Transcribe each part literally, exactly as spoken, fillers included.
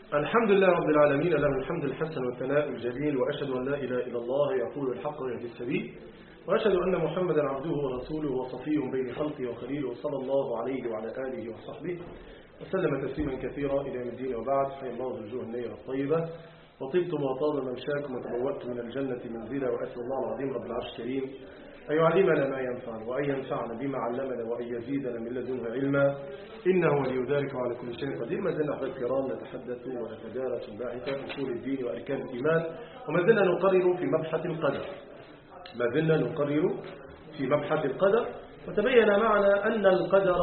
الحمد لله رب العالمين، له الحمد الحسن والثناء الجميل، وأشهد أن لا إله إلا الله يقول الحق ويهدي السبيل، وأشهد أن محمدا عبده ورسوله وصفيه بين خلقه وخليله، صلى الله عليه وعلى آله وصحبه وسلم تسليما كثيرا إلى يوم الدين. وبعد، حي الله وجوه النير الطيبة، وطبتم وطاب ممشاكم وتبوأتم من الجنة منزلا، وأسأل الله العظيم رب العرش الكريم أن يعلمنا ما ينفعنا، وأن ينفعنا بما علمنا، وأن يزيدنا من لدنه علما، إنه ولي ذلك وعلى كل شيء قدير. ما زلنا أحباب الكرام نتحدث ونتدارس باحثا أصول الدين وأركان الإيمان، وما زلنا نقرر في مبحث القدر ما زلنا نقرر في مبحث القدر وتبين معنا أن القدر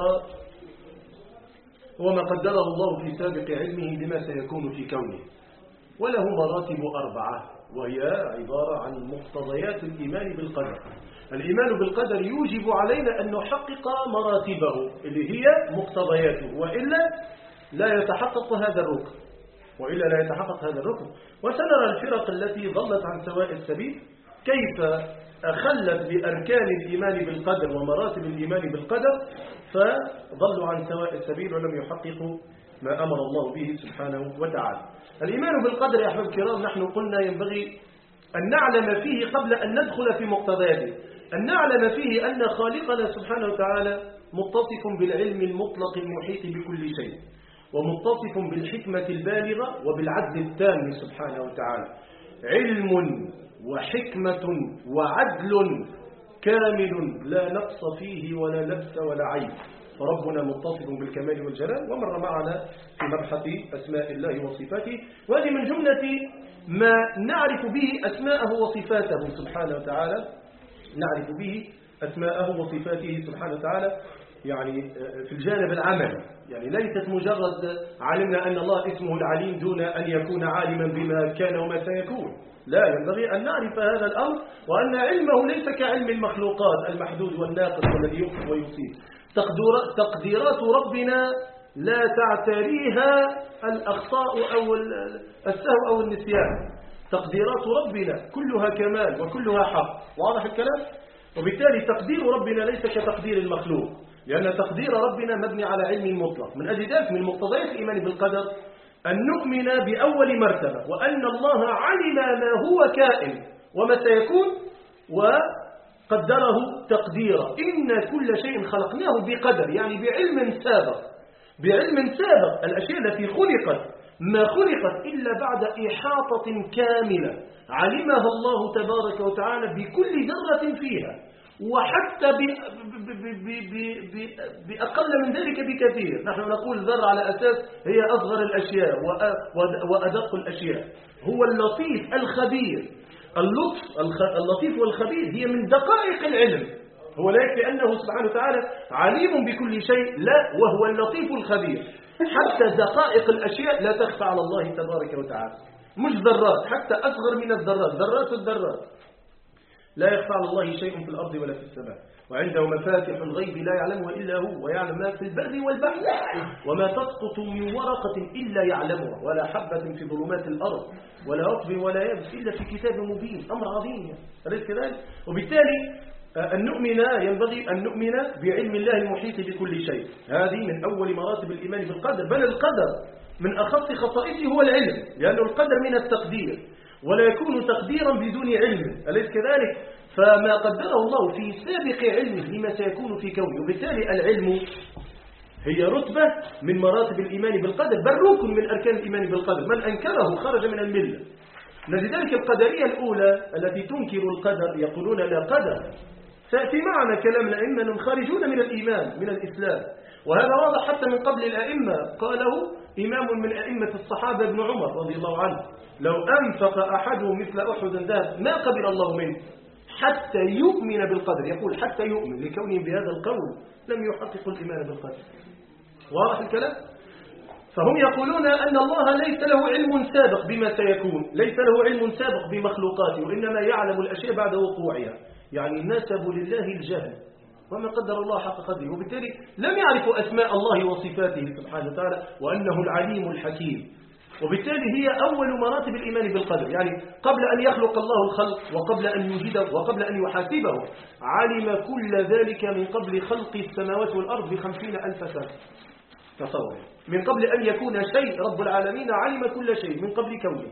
هو ما قدره الله في سابق علمه لما سيكون في كونه، وله مراتب أربعة، وهي عبارة عن مقتضيات الإيمان بالقدر. الإيمان بالقدر يوجب علينا أن نحقق مراتبه اللي هي مقتضياته، وإلا لا يتحقق هذا الركن وإلا لا يتحقق هذا الركن وسنرى الفرق التي ضلت عن سواء السبيل كيف أخلت بأركان الإيمان بالقدر ومراتب الإيمان بالقدر، فضلوا عن سواء السبيل ولم يحققوا ما أمر الله به سبحانه وتعالى. الإيمان بالقدر يا أحباب الكرام، نحن قلنا ينبغي أن نعلم فيه قبل أن ندخل في مقتضياته، أن نعلم فيه أن خالقنا سبحانه وتعالى متصف بالعلم المطلق المحيط بكل شيء، ومتصف بالحكمة البالغة وبالعدل التام سبحانه وتعالى. علم وحكمة وعدل كامل لا نقص فيه ولا لبس ولا عيب، فربنا متصف بالكمال والجلال. ومر معنا في مبحث أسماء الله وصفاته، وهذه من جملة ما نعرف به أسماءه وصفاته سبحانه وتعالى نعرف به أسماءه وصفاته سبحانه وتعالى يعني في الجانب العملي، يعني ليست مجرد علمنا أن الله اسمه العليم دون أن يكون عالما بما كان وما سيكون، لا، ينبغي أن نعرف هذا الأمر، وأن علمه ليس كعلم المخلوقات المحدود والناقص والذي يخطئ ويصيب. تقديرات ربنا لا تعتريها الأخطاء أو السهو أو النسيان، تقديرات ربنا كلها كمال وكلها حق، واضح الكلام؟ وبالتالي تقدير ربنا ليس كتقدير المخلوق، لأن تقدير ربنا مبني على علم مطلق. من أجل ذلك من مقتضيات الإيمان بالقدر أن نؤمن بأول مرتبة، وأن الله علم ما هو كائن وما سيكون وقدره تقديرا. إن كل شيء خلقناه بقدر، يعني بعلم سابق بعلم سابق الأشياء التي خلقت ما خلقت إلا بعد إحاطة كاملة علمها الله تبارك وتعالى بكل ذرة فيها، وحتى بأقل من ذلك بكثير. نحن نقول ذرة على أساس هي أصغر الأشياء وأدق الأشياء. هو اللطيف الخبير، اللطف اللطيف والخبير هي من دقائق العلم، هو لا يكفي أنه سبحانه وتعالى عليم بكل شيء، لا، وهو اللطيف الخبير. حتى دقائق الأشياء لا تخفى على الله تبارك وتعالى، مش ذرات، حتى أصغر من الذرات، ذرات الذرات لا يخفى على الله شيء في الأرض ولا في السماء، وعنده مفاتح الغيب لا يعلمها إلا هو، ويعلم ما في البر والبحر، وما تسقط من ورقة إلا يعلمها، ولا حبة في ظلمات الأرض ولا رطب ولا يابس إلا في كتاب مبين. أمر عظيم، أليس كذلك؟ وبالتالي أن نؤمن ينبغي أن نؤمن بعلم الله المحيط بكل شيء. هذه من أول مراتب الإيمان بالقدر، بل القدر من أخص خصائصه هو العلم، لأن القدر من التقدير، ولا يكون تقديرا بدون علم، أليس كذلك؟ فما قدره الله في سابق علمه لما سيكون في كونه، وبالتالي العلم هي رتبة من مراتب الإيمان بالقدر، بل ركن من أركان الإيمان بالقدر، من أنكره خرج من الملة. لذلك القدرية الأولى التي تنكر القدر يقولون لا قدر، سيأتي معنا كلام الأئمة أنهم خارجون من الإيمان من الإسلام، وهذا واضح حتى من قبل الأئمة. قاله إمام من أئمة الصحابة ابن عمر رضي الله عنه: لو أنفق أحدهم مثل أحد ذهب ما قبل الله منه حتى يؤمن بالقدر. يقول حتى يؤمن، لكونه بهذا القول لم يحقق الإيمان بالقدر. واضح الكلام؟ فهم يقولون أن الله ليس له علم سابق بما سيكون، ليس له علم سابق بمخلوقاته، وإنما يعلم الأشياء بعد وقوعها، يعني نسبوا لله الجهل وما قدر الله حق قدره، وبالتالي لم يعرفوا أسماء الله وصفاته سبحانه وتعالى، وأنه العليم الحكيم. وبالتالي هي أول مراتب الإيمان بالقدر، يعني قبل أن يخلق الله الخلق وقبل أن يوجده وقبل أن يحاسبه علم كل ذلك من قبل خلق السماوات والأرض بخمسين ألف سنة. تصور من قبل أن يكون شيء رب العالمين علم كل شيء من قبل كونه،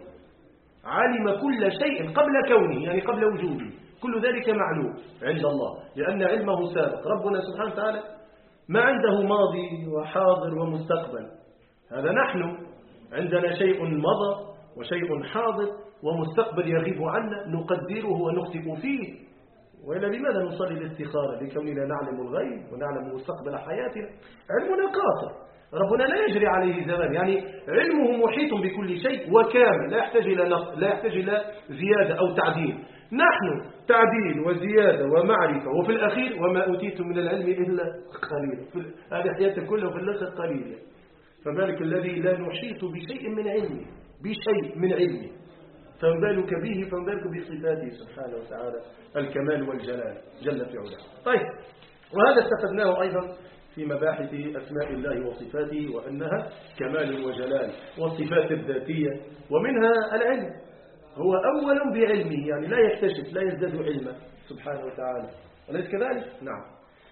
علم كل شيء قبل كونه يعني قبل وجوده، كل ذلك معلوم عند الله لأن علمه سابق. ربنا سبحانه وتعالى ما عنده ماضي وحاضر ومستقبل، هذا نحن عندنا شيء مضى وشيء حاضر ومستقبل يغيب عنا نقدره ونخطئ فيه. وإلا لماذا نصلي الاستخارة؟ لكوننا نعلم الغيب ونعلم مستقبل حياتنا. علمنا قاصر، ربنا لا يجري عليه زمان، يعني علمه محيط بكل شيء وكامل لا يحتاج إلى نقص لا يحتاج إلى زيادة أو تعديل. نحن تعديل وزيادة ومعرفة، وفي الأخير وما أوتيتم من العلم إلا قليلا، هذه حياتك كلها وفي الآخر قليلا. فذلك الذي لا نحيط بشيء من علمه بشيء من علمه، فما بالك به فما بالك بصفاته سبحانه وتعالى الكمال والجلال جل في علاه. طيب، وهذا استفدناه أيضا في مباحث أسماء الله وصفاته، وأنها كمال وجلال، والصفات الذاتية ومنها العلم، هو أول بعلمه يعني لا يكتشف لا يزداد علما سبحانه وتعالى، أليس كذلك؟ نعم.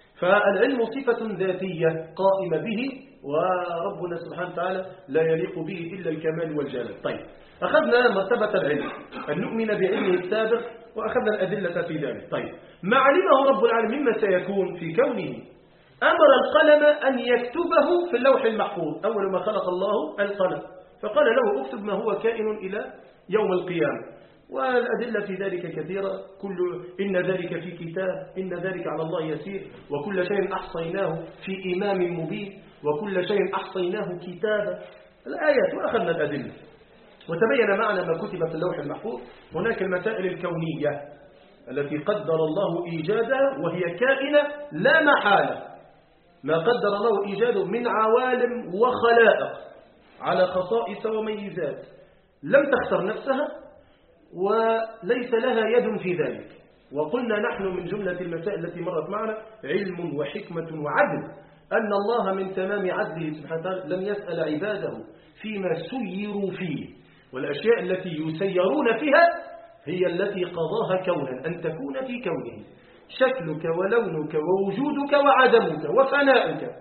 فالعلم صفة ذاتية قائمة به، وربنا سبحانه وتعالى لا يليق به إلا الكمال والجلال. طيب، أخذنا مرتبة العلم أن نؤمن بعلمه السابق، وأخذنا الأدلة في ذلك. طيب، ما علمه رب العالمين ما سيكون في كونه، أمر القلم أن يكتبه في اللوح المحفوظ. أول ما خلق الله القلم فقال له اكتب ما هو كائن إلى يوم القيامة، والأدلة في ذلك كثيرة، كل إن ذلك في كتاب إن ذلك على الله يسير، وكل شيء أحصيناه في إمام مبين، وكل شيء أحصيناه كتابا، الآيات، وأخذنا الأدلة وتبين معنا ما كتب في اللوح المحفوظ. هناك المسائل الكونية التي قدر الله إيجادها وهي كائنة لا محالة، ما قدر الله إيجاده من عوالم وخلائق على خصائص وميزات لم تختر نفسها وليس لها يد في ذلك. وقلنا نحن من جملة المسائل التي مرت معنا علم وحكمة وعدل، أن الله من تمام عدله سبحانه وتعالى لم يسأل عباده فيما سيروا فيه، والأشياء التي يسيرون فيها هي التي قضاها كونا أن تكون في كونه، شكلك ولونك ووجودك وعدمك وفنائك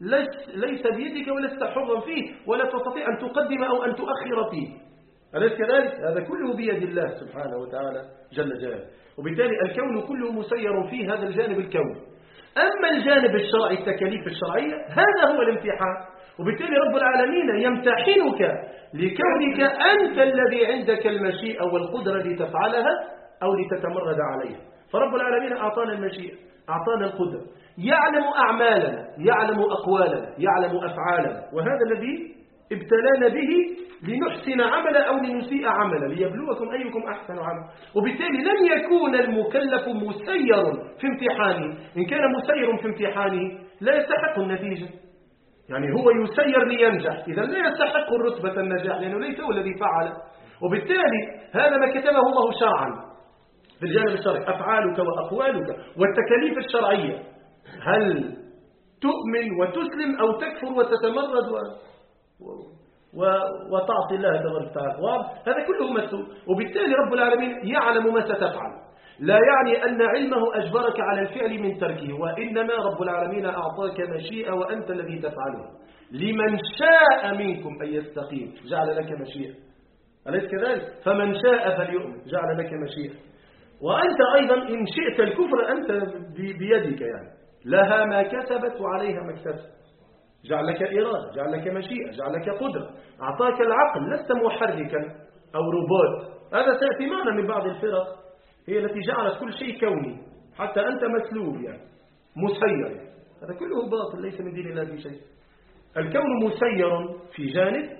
ليس بيدك ولست حرا فيه، ولا تستطيع أن تقدم أو أن تؤخر فيه، أليس كذلك؟ هذا كله بيد الله سبحانه وتعالى جل جلاله. وبالتالي الكون كله مسير فيه هذا الجانب الكوني. أما الجانب الشرعي التكاليف الشرعية هذا هو الامتحان، وبالتالي رب العالمين يمتحنك لكونك أنت الذي عندك المشيئة والقدرة لتفعلها أو لتتمرد عليها. فرب العالمين أعطانا المشيئة، أعطانا القدرة، يعلم أعمالنا، يعلم أقوالنا، يعلم أفعالنا، وهذا الذي ابتلانا به لنحسن عملا أو لنسيء عملا ليبلوكم أيكم أحسن عملا. وبالتالي لن يكون المكلف مسير في امتحانه، إن كان مسير في امتحانه لا يستحق النتيجة، يعني هو يسير لينجح، إذا لا يستحق الرتبة النجاح لأنه ليس هو الذي فعل. وبالتالي هذا ما كتبه الله شرعا في الجانب الشرعي، أفعالك وأقوالك والتكاليف الشرعية، هل تؤمن وتسلم أو تكفر وتتمرد و... و... و... وتعصي الله تبارك وتعالى، هذا كله مسؤول. وبالتالي رب العالمين يعلم ما ستفعل، لا يعني أن علمه أجبرك على الفعل من تركه، وإنما رب العالمين أعطاك مشيئة وأنت الذي تفعله. لمن شاء منكم أن يستقيم جعل لك مشيئة، أليس كذلك؟ فمن شاء فليؤمن جعل لك مشيئة. وأنت أيضا إن شئت الكفر أنت بيدك، يعني لها ما كسبت وعليها ما اكتسبت، جعل لك إرادة، جعل لك مشيئة، جعل لك قدرة، أعطاك العقل، لست محركا أو روبوت. هذا سيأتي معنا من بعض الفرق هي التي جعلت كل شيء كوني، حتى أنت مسلوب يعني مسير، هذا كله باطل ليس من دين الله في شيء. الكون مسير في جانب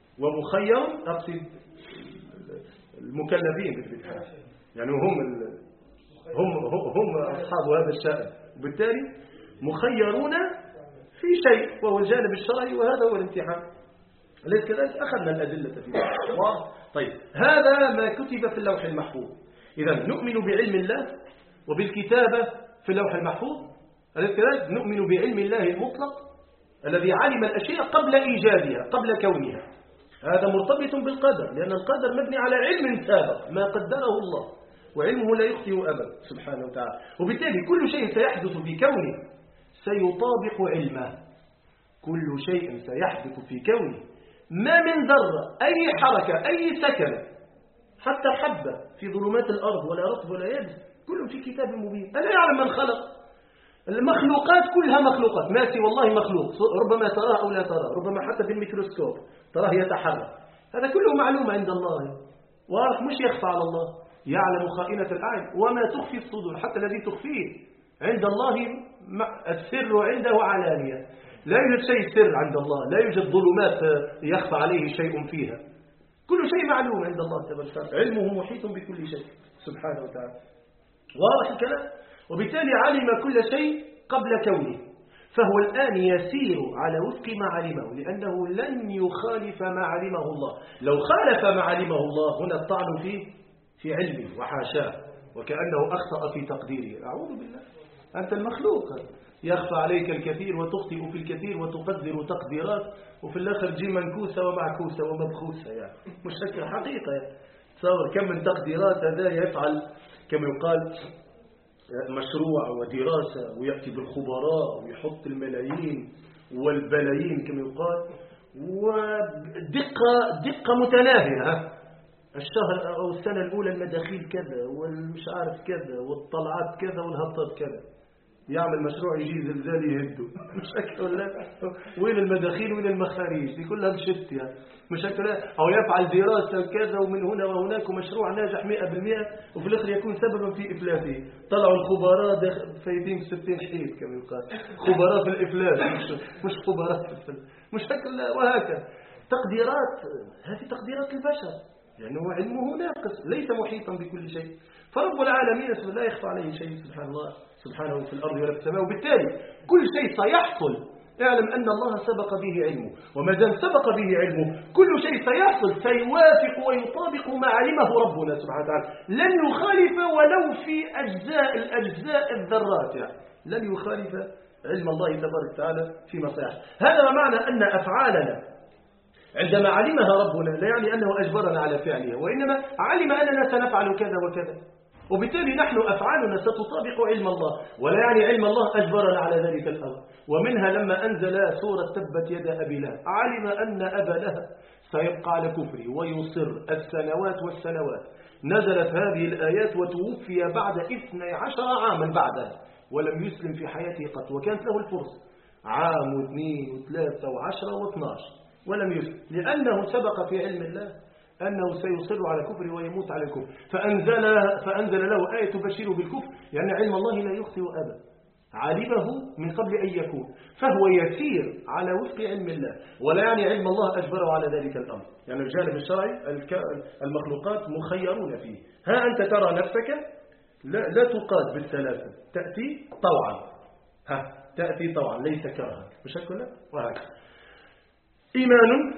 ومخير، أقصد المكلفين بالفعل، يعني هم هم هم أصحاب هذا الشأن، وبالتالي مخيرون في شيء وهو الجانب الشرعي، وهذا هو الامتحان، أليس كذلك؟ أخذنا الأدلة في ذلك. طيب، هذا ما كتب في اللوح المحفوظ. إذا نؤمن بعلم الله وبالكتابة في اللوح المحفوظ، أليس كذلك؟ نؤمن بعلم الله المطلق الذي علم الأشياء قبل إيجادها قبل كونها، هذا مرتبط بالقدر، لأن القدر مبني على علم سابق ما قدره الله، وعلمه لا يخطئ أبدا سبحانه وتعالى. وبالتالي كل شيء سيحدث في كونه سيطابق علمه، كل شيء سيحدث في كونه، ما من ذرة، أي حركة، أي سكن، حتى حبة في ظلمات الأرض ولا رطب ولا يابس، كلهم في كتاب مبين. ألا يعلم من خلق؟ المخلوقات كلها مخلوقات، ما سوى الله مخلوق، ربما تراه أو لا تراه، ربما حتى بالميكروسكوب تراه يتحرك، هذا كله معلوم عند الله، واضح، مش يخفى على الله. يعلم خائنة الأعين وما تخفي الصدور، حتى الذي تخفيه عند الله السر عنده علانية. لا يوجد شيء سر عند الله، لا يوجد ظلمات يخفى عليه شيء فيها، كل شيء معلوم عند الله تبارك وتعالى، علمه محيط بكل شيء سبحانه وتعالى. واضح الكلام؟ وبالتالي علم كل شيء قبل كونه، فهو الآن يسير على وفق ما علمه، لأنه لن يخالف ما علمه الله. لو خالف ما علمه الله هنا الطعن فيه في علمه وحاشاه، وكأنه أخطأ في تقديره. أعوذ بالله، أنت المخلوق، يخفى عليك الكثير وتخطئ في الكثير وتقدر تقديرات، وفي الآخر جي منكوسة ومعكوسة ومبخوسة، يعني مش هكذا حقيقة. يعني تصور كم من تقديرات هذا يفعل كما يقال مشروع ودراسة، ويأتي بالخبراء ويحط الملايين والبلايين كما يقال، ودقة دقة متناهية. الشهر أو السنة الأولى المداخيل كذا، والمش عارف كذا، والطلعات كذا، والهبطات كذا. يعمل مشروع يجي زلزال يهده، مش هكذا ولا؟ وين المداخيل وين المخارج دي كلها مشت، يعني مش هكذا. أو يفعل دراسة كذا ومن هنا وهناك، ومشروع ناجح مئة بالمئة، وفي الآخر يكون سببا في إفلاسه. طلعوا الخبراء فايدين ستين حيط كما يقال، خبراء في الإفلاس، مش مش خبراء في الفل. مش هكذا. وهكذا تقديرات، هذه تقديرات البشر، لأنه يعني علمه ناقص، ليس محيطا بكل شيء. فرب العالمين لا يخفى عليه شيء سبحان الله سبحانه في الأرض ولا في السماء، وبالتالي كل شيء سيحصل اعلم أن الله سبق به علمه، وما دام سبق به علمه كل شيء سيحصل سيوافق ويطابق ما علمه ربنا سبحانه وتعالى، لن يخالف ولو في أجزاء الأجزاء الذرات، يعني لن يخالف علم الله تبارك وتعالى فيما سيحصل. هذا معنى أن أفعالنا عندما علمها ربنا لا يعني أنه أجبرنا على فعلها، وإنما علم أننا سنفعل كذا وكذا، وبالتالي نحن أفعالنا ستطابق علم الله، ولا يعني علم الله أجبرنا على ذلك الأمر. ومنها لما أنزل سورة تبت يد أبي لهب، علم أن أبا لهب سيبقى على كفره ويصر السنوات والسنوات. نزلت هذه الآيات وتوفي بعد اثني عشر عاما بعدها، ولم يسلم في حياته قط، وكانت له الفرصة عام واثنين وثلاثة وعشرة واثناشر ولم يسلم، لأنه سبق في علم الله أنه سيصر على كفره ويموت على الكفر، فأنزل, فأنزل له آية تبشره بالكفر، يعني علم الله لا يخطئ أبدا، علمه من قبل أن يكون، فهو يسير على وفق علم الله، ولا يعني علم الله أجبره على ذلك الأمر. يعني الجانب الشرعي المخلوقات مخيرون فيه. ها أنت ترى نفسك لا, لا تقاد بالثلاثة، تأتي طوعا، ها تأتي طوعا ليس كرها، مش هكذا. وهكذا إيمان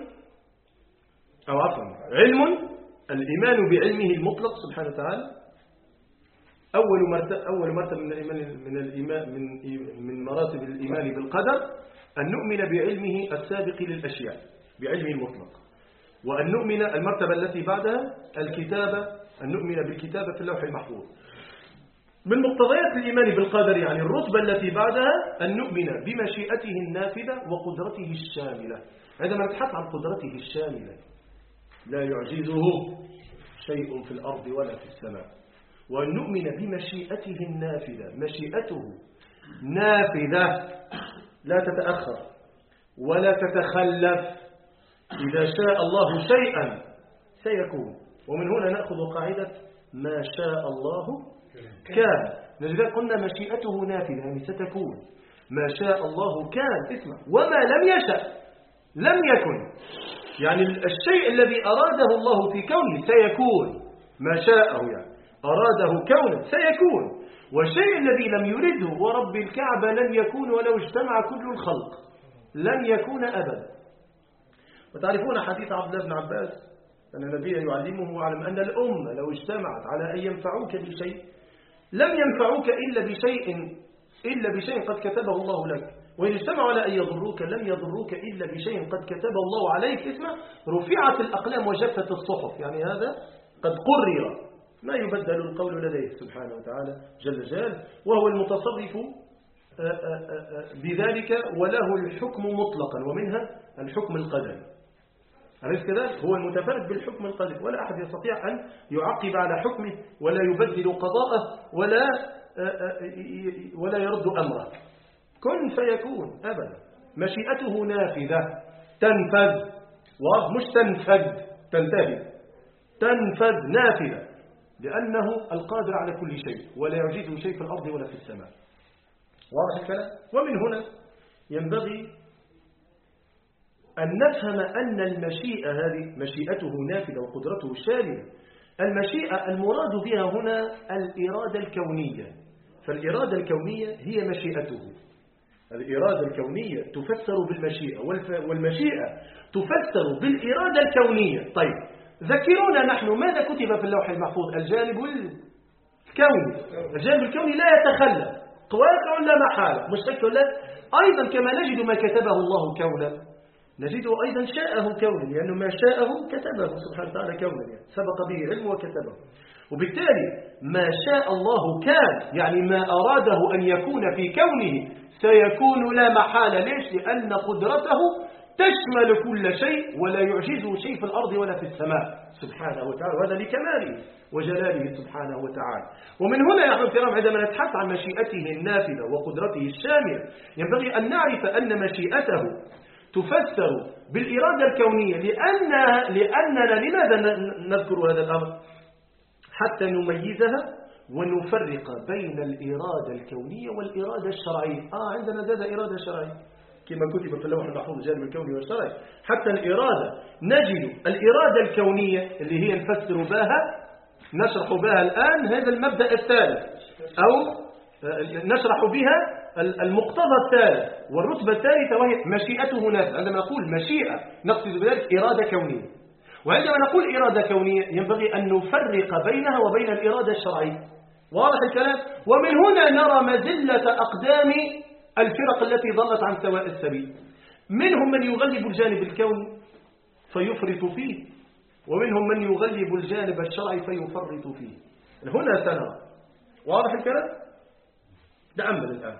أو عفوا علم، الإيمان بعلمه المطلق سبحانه وتعالى أول مرتبة أول مرتبة من الإيمان من الإيمان من من مراتب الإيمان بالقدر، أن نؤمن بعلمه السابق للأشياء بعلمه المطلق، وأن نؤمن المرتبة التي بعدها الكتابة، أن نؤمن بالكتابة في اللوح المحفوظ. من مقتضيات الإيمان بالقدر يعني الرتبة التي بعدها أن نؤمن بمشيئته النافذة وقدرته الشاملة. عندما نتحدث عن قدرته الشاملة لا يعجزه شيء في الأرض ولا في السماء، وأن نؤمن بمشيئته النافذة، مشيئته نافذة لا تتأخر ولا تتخلف، إذا شاء الله شيئا سيكون. ومن هنا نأخذ قاعدة ما شاء الله كان، لذلك قلنا مشيئته نافذة يعني ستكون، ما شاء الله كان، اسمع، وما لم يشأ لم يكن، يعني الشيء الذي أراده الله في كونه سيكون، ما شاءه يعني أراده كونه سيكون، والشيء الذي لم يرده ورب الكعبة لن يكون ولو اجتمع كل الخلق، لن يكون أبدا. وتعرفون حديث عبد الله بن عباس أن النبي يعلمه ويعلم أن الأمة لو اجتمعت على أن ينفعوك بشيء لم ينفعوك إلا بشيء إلا بشيء قد كتبه الله لك، وإن اجتمعوا على أن يضروك لم يضروك إلا بشيء قد كتبه الله عليك، اسمه رفعت الأقلام وجفت الصحف، يعني هذا قد قرر، ما يبدل القول لديه سبحانه وتعالى جل جلاله، وهو المتصرف بذلك وله الحكم مطلقا، ومنها الحكم القدري. أليس كذلك؟ هو المتفرد بالحكم القدري، ولا أحد يستطيع أن يعقب على حكمه ولا يبدل قضاءه ولا ولا يرد أمره. كن فيكون أبدا، مشيئته نافذة تنفذ، ومش تنفذ تنتهي، تنفذ نافذة، لأنه القادر على كل شيء ولا يعجزه شيء في الأرض ولا في السماء. واضح الكلام؟ ومن هنا ينبغي أن نفهم أن المشيئة هذه مشيئته نافذة وقدرته شاملة. المشيئة المراد بها هنا الإرادة الكونية، فالإرادة الكونية هي مشيئته. الإرادة الكونية تفسر بالمشيئة، والمشيئة تفسر بالإرادة الكونية. طيب ذكرونا نحن ماذا كتب في اللوح المحفوظ؟ الجانب الكوني. الجانب الكوني لا يتخلى، واقع لا محالة، مشتك ولا. أيضا كما نجد ما كتبه الله كونا، نجده أيضا شاءه كونا، لأنه ما شاءه كتبه سبحانه وتعالى كونا، يعني سبق به علم وكتبه. وبالتالي ما شاء الله كان، يعني ما أراده أن يكون في كونه سيكون لا محالة. ليش؟ لأن قدرته تشمل كل شيء ولا يعجزه شيء في الأرض ولا في السماء سبحانه وتعالى، وهذا لكماله وجلاله سبحانه وتعالى. ومن هنا يا أخوة الكرام عندما نتحدث عن مشيئته النافذة وقدرته الشاملة ينبغي أن نعرف أن مشيئته تفسر بالإرادة الكونية، لأنها لأننا لماذا نذكر هذا الأمر؟ حتى نميزها ونفرق بين الإرادة الكونية والإرادة الشرعية. آه عندنا ذات إرادة شرعية كما كتب في اللوح المحفوظ الجانب الكوني والشرعي. حتى الإرادة نجد الإرادة الكونية اللي هي نفسر بها نشرح بها الآن هذا المبدأ الثالث، أو نشرح بها المقتضى الثالث والرتبة الثالثة، وهي مشيئته نافذة. عندما نقول مشيئة نقصد بذلك إرادة كونية، وعندما نقول إرادة كونية ينبغي أن نفرق بينها وبين الإرادة الشرعية. واضح الكلام؟ ومن هنا نرى مزلة أقدام الفرق التي ضلت عن سواء السبيل. منهم من يغلب الجانب الكوني فيفرط فيه، ومنهم من يغلب الجانب الشرعي فيفرط فيه. هنا سنرى. واضح الكلام؟ تأمل الآن.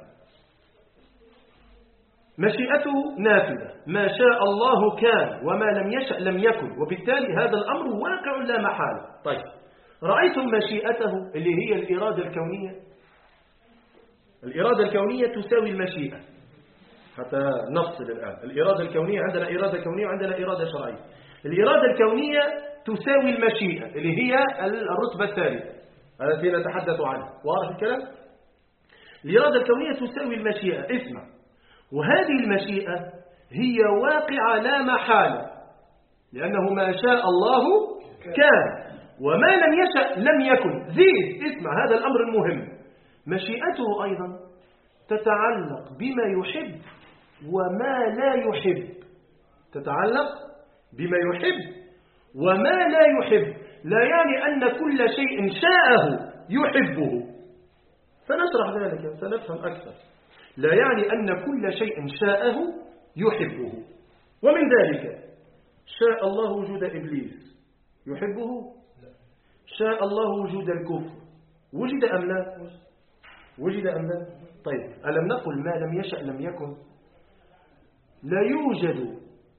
مشيئته نافذة، ما شاء الله كان وما لم يشأ لم يكن، وبالتالي هذا الأمر واقع لا محالة. طيب رأيتم مشيئته اللي هي الإرادة الكونية؟ الإرادة الكونية تساوي المشيئة، حتى نفصل الآن. الإرادة الكونية عندنا إرادة كونية وعندنا إرادة شرعية. الإرادة الكونية تساوي المشيئة اللي هي الرتبة الثالثة التي نتحدث عنها. واضح الكلام؟ الإرادة الكونية تساوي المشيئة. اسمع، وهذه المشيئة هي واقعة لا محالة، لأنه ما شاء الله كان وما لم يشأ لم يكن. زيد اسمع هذا الأمر المهم، مشيئته أيضا تتعلق بما يحب وما لا يحب. تتعلق بما يحب وما لا يحب، لا يعني أن كل شيء شاءه يحبه، سنشرح ذلك سنفهم أكثر. لا يعني أن كل شيء شاءه يحبه. ومن ذلك شاء الله وجود إبليس يحبه؟ شاء الله وجود الكفر، وجد أم لا؟ وجد أم لا؟ طيب ألم نقل ما لم يشأ لم يكن؟ لا يوجد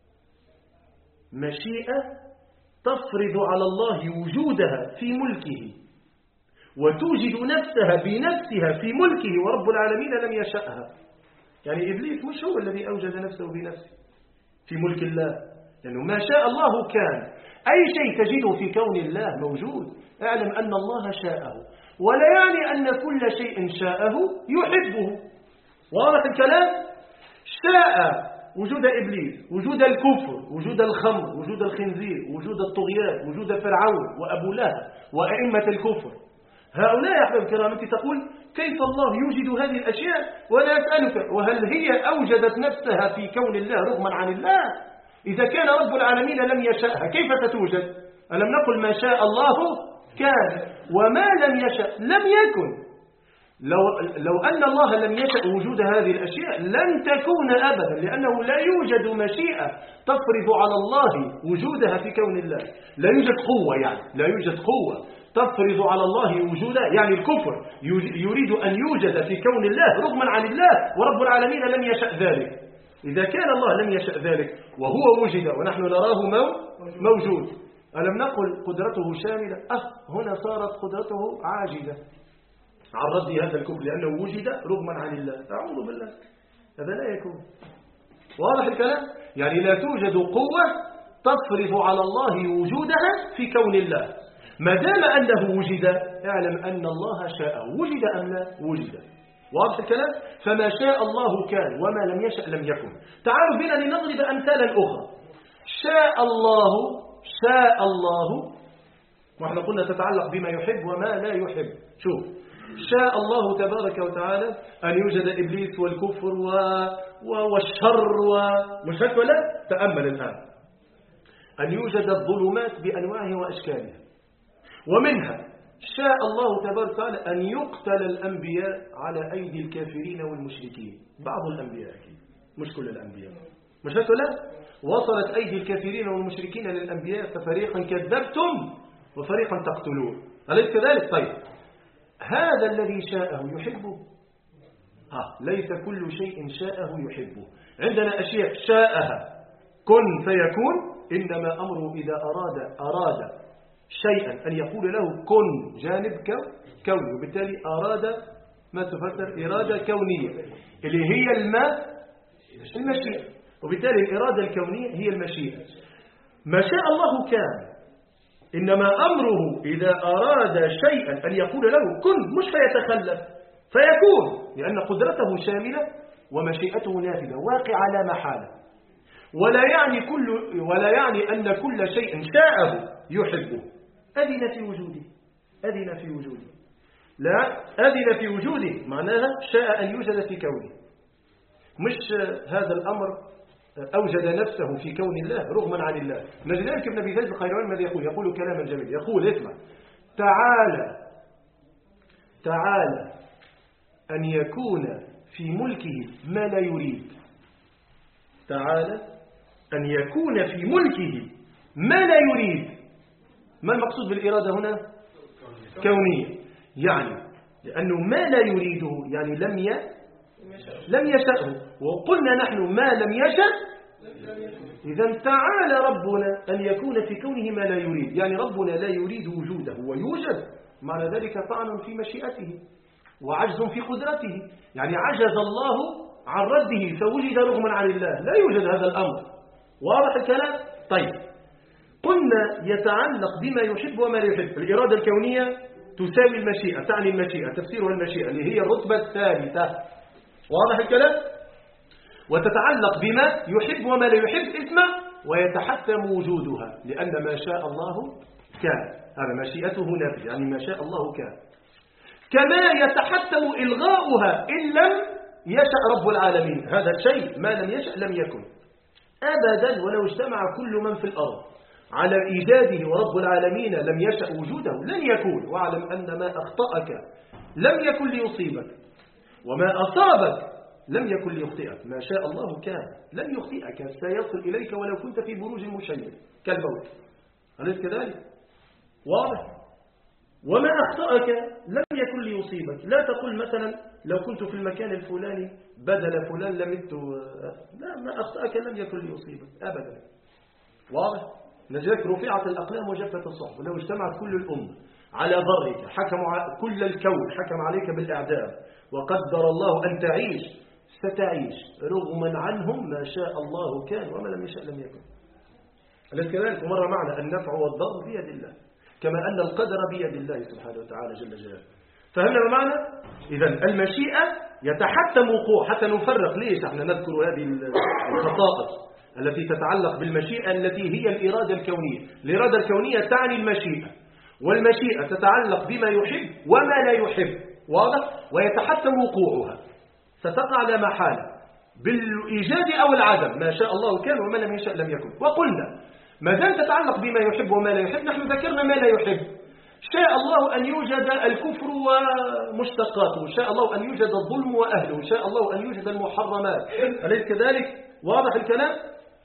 مشيئة تفرض على الله وجودها في ملكه وتوجد نفسها بنفسها في ملكه ورب العالمين لم يشأها. يعني إبليس مش هو الذي أوجد نفسه بنفسه في ملك الله، لأنه ما شاء الله كان. أي شيء تجده في كون الله موجود، اعلم أن الله شاءه، ولا يعني أن كل شيء شاءه يحبه. واضح الكلام؟ شاء وجود إبليس، وجود الكفر، وجود الخمر، وجود الخنزير، وجود الطغيان، وجود فرعون وأبو لهب وأئمة الكفر. هؤلاء يا أحباب الكرام أنت تقول كيف الله يوجد هذه الأشياء؟ ولا أسألك وهل هي أوجدت نفسها في كون الله رغما عن الله؟ إذا كان رب العالمين لم يشأها كيف ستوجد؟ ألم نقل ما شاء الله كان وما لم يشأ لم يكن. لو, لو أن الله لم يشأ وجود هذه الأشياء لن تكون أبدا، لأنه لا يوجد مشيئة تفرض على الله وجودها في كون الله. لا يوجد قوة، يعني لا يوجد قوة تفرض على الله وجوده، يعني الكفر يريد أن يوجد في كون الله رغما عن الله، ورب العالمين لم يشأ ذلك. إذا كان الله لم يشأ ذلك وهو وجد ونحن نراه موجود، ألم نقل قدرته شاملة؟ أه هنا صارت قدرته عاجزة عن رد هذا الكفر لأنه وجد رغما عن الله. أعوذ بالله، هذا لا يكون. واضح الكلام؟ يعني لا توجد قوة تصرف على الله وجودها في كون الله. ما دام أنه وجد اعلم أن الله شاء. وجد أم لا؟ وجد. واضح الكلام؟ فما شاء الله كان وما لم يشأ لم يكن. تعالوا بنا لنضرب أمثالا أخرى. شاء الله شاء الله وإحنا قلنا تتعلق بما يحب وما لا يحب. شوف، شاء الله تبارك وتعالى أن يوجد إبليس والكفر و... و... والشر ومش هيك ولا؟ تأمل الآن. أن يوجد الظلمات بأنواعها وأشكالها، ومنها شاء الله تبارك وتعالى أن يقتل الأنبياء على أيدي الكافرين والمشركين. بعض الأنبياء أكيد، مش كل الأنبياء، مش هيك ولا؟ وصلت أيدي الكافرين والمشركين للأنبياء ففريقا كذبتم وفريقا تقتلون، أليس كذلك؟ طيب، هذا الذي شاءه يحبه؟ ها، ليس كل شيء شاءه يحبه. عندنا أشياء شاءها كن فيكون، إنما أمره إذا أراد أراد شيئا أن يقول له كن جانب كون، وبالتالي أراد ما تفسر إرادة كونية اللي هي الماء المشيئة، وبالتالي الإرادة الكونية هي المشيئة. ما شاء الله كان، إنما أمره إذا أراد شيئا أن يقول له كن، مش فيتخلف فيكون، لأن قدرته شاملة ومشيئته نافذة واقعة لا محالة. ولا يعني كل ولا يعني أن كل شيء شاءه يحبه. أذن في وجوده أذن في وجوده لا أذن في وجوده معناها شاء أن يوجد في كونه، مش هذا الأمر أوجد نفسه في كون الله رغما عن الله. نجد ذلك ابن أبي زيد القيرواني ماذا يقول؟ يقول كلاما جميلا، يقول اسمع: تعالى تعالى أن يكون في ملكه ما لا يريد. تعالى أن يكون في ملكه ما لا يريد. ما المقصود بالإرادة هنا؟ كونية، يعني لأنه ما لا يريده يعني لم ي... لم يشأه، وقلنا نحن ما لم يشأ. إذن تعالى ربنا أن يكون في كونه ما لا يريد، يعني ربنا لا يريد وجوده ويوجد، معنى ذلك طعن في مشيئته وعجز في قدرته، يعني عجز الله عن رده فوجد رغما عن الله، لا يوجد هذا الأمر. واضح الكلام؟ طيب، قلنا يتعلق بما يحب وما لا يحب. الإرادة الكونية تساوي المشيئة، تعني المشيئة، تفسيرها المشيئة اللي هي الرتبة الثالثة. واضح الكلام؟ وتتعلق بما يحب وما لا يحب، اسمع، ويتحتم وجودها، لأن ما شاء الله كان، هذا مشيئته نافذة، يعني ما شاء الله كان. كما يتحتم إلغاؤها إن لم يشأ رب العالمين، هذا الشيء ما لم يشأ لم يكن أبدا. ولو اجتمع كل من في الأرض على إيجاده ورب العالمين لم يشأ وجوده لن يكون. واعلم أن ما أخطأك لم يكن ليصيبك، وما أصابك لم يكن ليخطئك. ما شاء الله كان، لن يخطئك، سيصل إليك ولو كنت في بروج مشيد كالموت، أليس كذلك؟ واضح؟ وما أخطأك لم يكن ليصيبك. لا تقول مثلا لو كنت في المكان الفلاني بدل فلان لمت، لا، ما أخطأك لم يكن ليصيبك أبدا. واضح؟ نجاك رفعت الأقلام وجفت الصحف. لو اجتمعت كل الأمة على ضرك، حكموا كل الكون حكم عليك بالإعدام، وقدر الله أن تعيش، ستعيش رغما عنهم. ما شاء الله كان وما لم يشاء لم يكن. أليس كذلك؟ ومر معنا النفع والضر بيد الله، كما أن القدر بيد الله سبحانه وتعالى جل جلاله. فهمنا بمعنى؟ إذن المشيئة يتحتم وقوع، حتى نفرق ليش احنا نذكر هذه الخصائص التي تتعلق بالمشيئة التي هي الإرادة الكونية. الإرادة الكونية تعني المشيئة، والمشيئة تتعلق بما يحب وما لا يحب. واضح؟ ويتحتم وقوعها، ستقع لا محالة بالإيجاد أو العدم. ما شاء الله كان وما لم يشاء لم يكن. وقلنا ما دام تتعلق بما يحب وما لا يحب، نحن ذكرنا ما لا يحب. شاء الله أن يوجد الكفر ومشتقاته، شاء الله أن يوجد الظلم وأهله، شاء الله أن يوجد المحرمات، أليس كذلك؟ واضح الكلام؟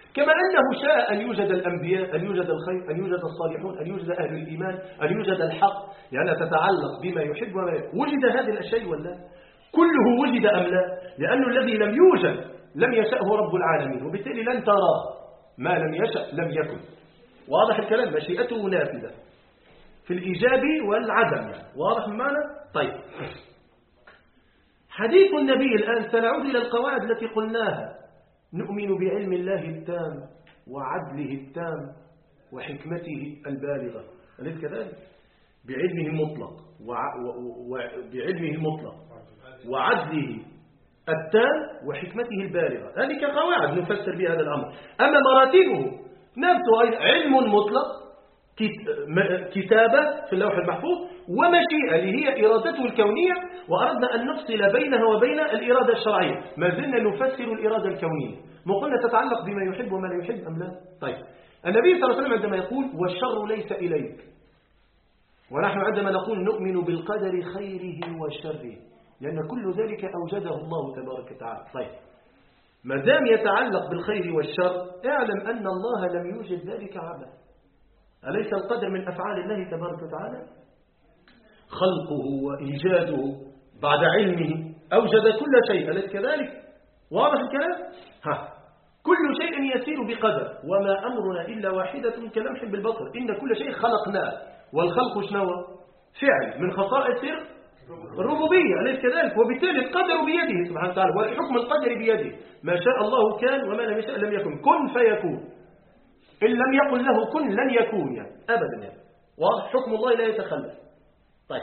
كما أنه شاء أن يوجد الأنبياء، أن يوجد الخير، أن يوجد الصالحون، أن يوجد أهل الإيمان، أن يوجد الحق، لأنها تتعلق بما يحب وما يحب. وجد هذه الأشياء ولا كله وجد أم لا؟ لأنه الذي لم يوجد لم يشأه رب العالمين، وبالتالي لن تراه. ما لم يشأ لم يكن. واضح الكلام؟ مشيئته نافذة في الإيجاب والعدم يعني. واضح المعنى؟ طيب، حديث النبي الآن سنعود إلى القواعد التي قلناها. نؤمن بعلم الله التام وعدله التام وحكمته البالغة، أليس كذلك؟ بعلمه المطلق وبعلمه المطلق وعدله التام وحكمته البالغة. هذه كقواعد نفسر بها هذا الأمر. أما مراتبه نفسه علم مطلق، كتابة في اللوح المحفوظ، ومشيئة اللي هي إرادته الكونية، وأردنا أن نفصل بينها وبين الإرادة الشرعية. ما زلنا نفسر الإرادة الكونية، ما قلنا تتعلق بما يحب وما لا يحب أم لا؟ طيب، النبي صلى الله عليه وسلم عندما يقول والشر ليس إليك، ونحن عندما نقول نؤمن بالقدر خيره وشره، لأن كل ذلك أوجده الله تبارك وتعالى. طيب، ما دام يتعلق بالخير والشر اعلم أن الله لم يوجد ذلك عبث. أليس القدر من أفعال الله تبارك وتعالى؟ خلقه وإيجاده بعد علمه أوجد كل شيء، أليس كذلك؟ واضح الكلام؟ ها، كل شيء يسير بقدر، وما أمرنا إلا واحدة كلمح بالبصر، إن كل شيء خلقناه. والخلق شنو؟ فعل من خصائص الربوبية، أليس كذلك؟ وبالتالي القدر بيده سبحانه وتعالى، والحكم القدر بيده. ما شاء الله كان وما لم يشاء لم يكن. كن فيكون، إن لم يقل له كن لن يكون يعني أبدا يعني. واضح؟ حكم الله لا يتخلف. طيب،